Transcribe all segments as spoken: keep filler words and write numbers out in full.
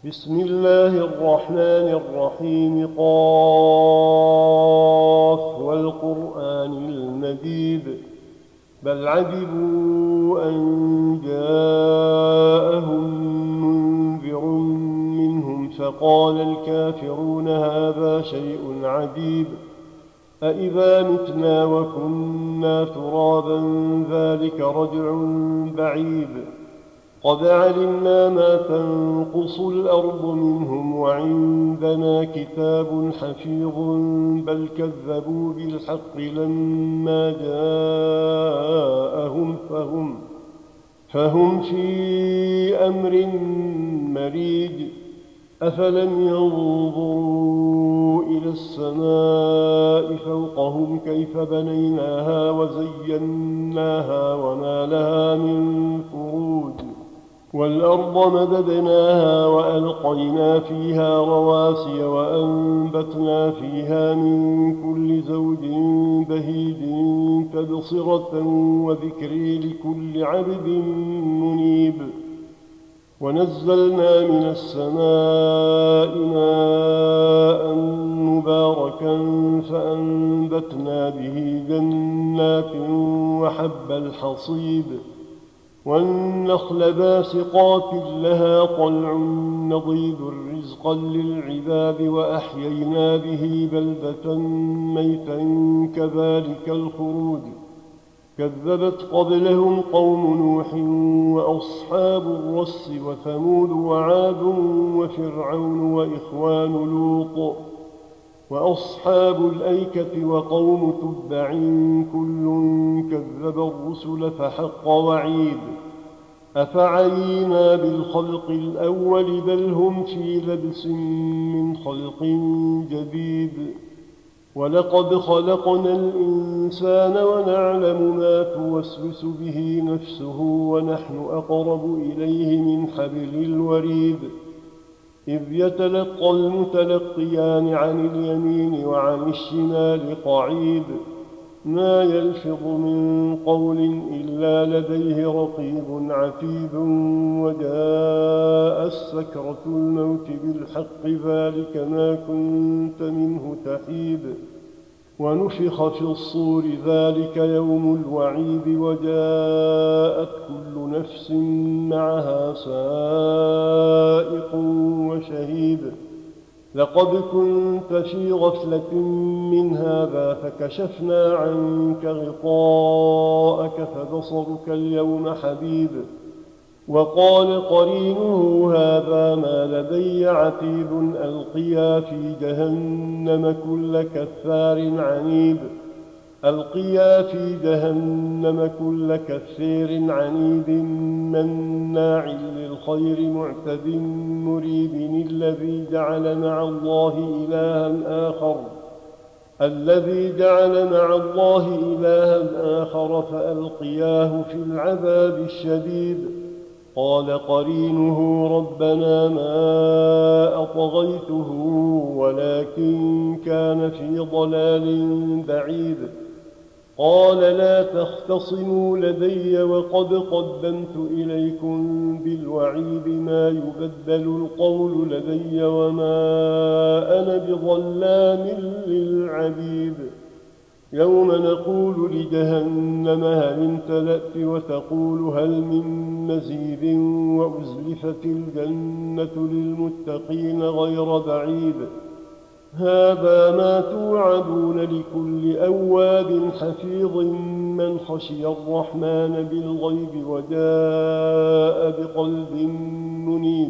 بسم الله الرحمن الرحيم قاف والقرآن المجيد بل عجبوا أن جاءهم منذر منهم فقال الكافرون هذا شيء عجيب أإذا متنا وكنا ترابا ذلك رجع بعيد قد علمنا ما تنقص الأرض منهم وعندنا كتاب حفيظ بل كذبوا بالحق لما جاءهم فهم, فهم في أمر مريج أفلم ينظروا إلى السماء فوقهم كيف بنيناها وزيناها وما لها من فروج والأرض مددناها وألقينا فيها رواسي وأنبتنا فيها من كل زوج بهيج تبصرة وذكر لكل عبد منيب ونزلنا من السماء ماء مباركا فأنبتنا به جنات وحب الحصيد والنخل باسقات لها طلع نضيد رزقا للعباد وأحيينا به بلدة ميتا كذلك الخروج كذبت قبلهم قوم نوح وأصحاب الرس وثمود وعاد وفرعون وإخوان لوط وأصحاب الأيكة وقوم تبع كل كذب الرسل فحق وعيد أفعينا بالخلق الأول بل هم في لبس من خلق جديد ولقد خلقنا الإنسان ونعلم ما توسوس به نفسه ونحن أقرب إليه من حبل الوريد إذ يتلقى المتلقيان عن اليمين وعن الشمال قعيد ما يلفظ من قول إلا لديه رقيب عتيد وجاء السكرة الموت بالحق ذلك ما كنت منه تحيد ونفخ في الصور ذلك يوم الوعيد وجاءت كل نفس معها سائق وشهيد لقد كنت في غفلة من هذا فكشفنا عنك غطاءك فبصرك اليوم حديد وقال قرينه هذا ما لدي عتيد ألقيا في جهنم كل كفار عنيد ألقيا في جهنم كل كفير عنيد مناع للخير معتد مريب الذي جعل مع الله إلها آخر الذي جعل مع الله إلها آخر فألقياه في العذاب الشديد قال قرينه ربنا ما أطغيته ولكن كان في ضلال بعيد قال لا تختصموا لدي وقد قدمت إليكم بالوعيد ما يبدل القول لدي وما أنا بظلام للعبيد يوم نقول لجهنم هل امتلأت وتقول هل من مزيد وأزلفت الجنة للمتقين غير بعيد هذا ما توعدون لكل أواب حفيظ من خشي الرحمن بالغيب وجاء بقلب منيب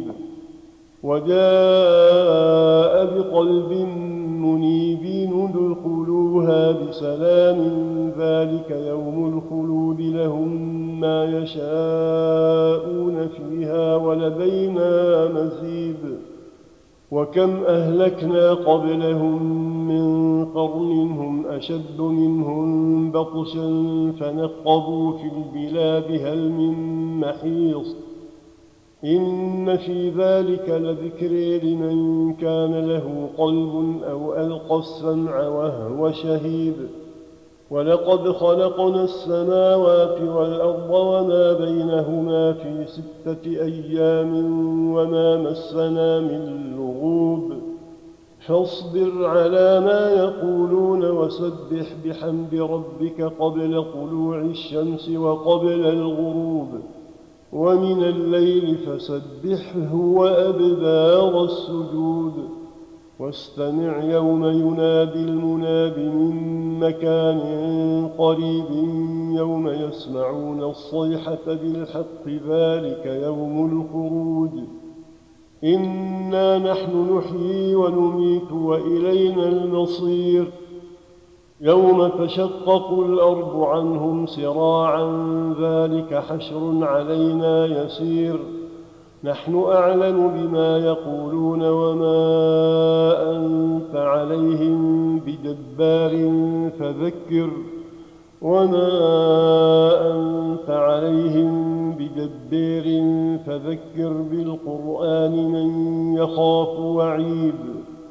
وجاء بقلب منيب ادخلوها بسلام ذلك يوم الخلود لهم ما يشاءون فيها ولدينا مزيد وكم أهلكنا قبلهم من قرن هم أشد منهم بطشا فنقبوا في البلاد هل من محيص إن في ذلك لذكر لمن كان له قلب أو ألقى السمع وهو شهيد ولقد خلقنا السماوات والأرض وما بينهما في ستة أيام وما مسنا من لغوب فاصبر على ما يقولون وسبح بحمد ربك قبل طلوع الشمس وقبل الغروب ومن الليل فسبحه وأدبار السجود واستمع يوم ينادي المناد من مكان قريب يوم يسمعون الصيحة بالحق ذلك يوم الخروج إنا نحن نحيي ونميت وإلينا المصير يوم تشقق الأرض عنهم سراعا ذلك حشر علينا يسير نحن أعلم بما يقولون وما أنت عليهم بجبار فذكر وما أنت عليهم بجبار فذكر بالقرآن من يخاف وعيد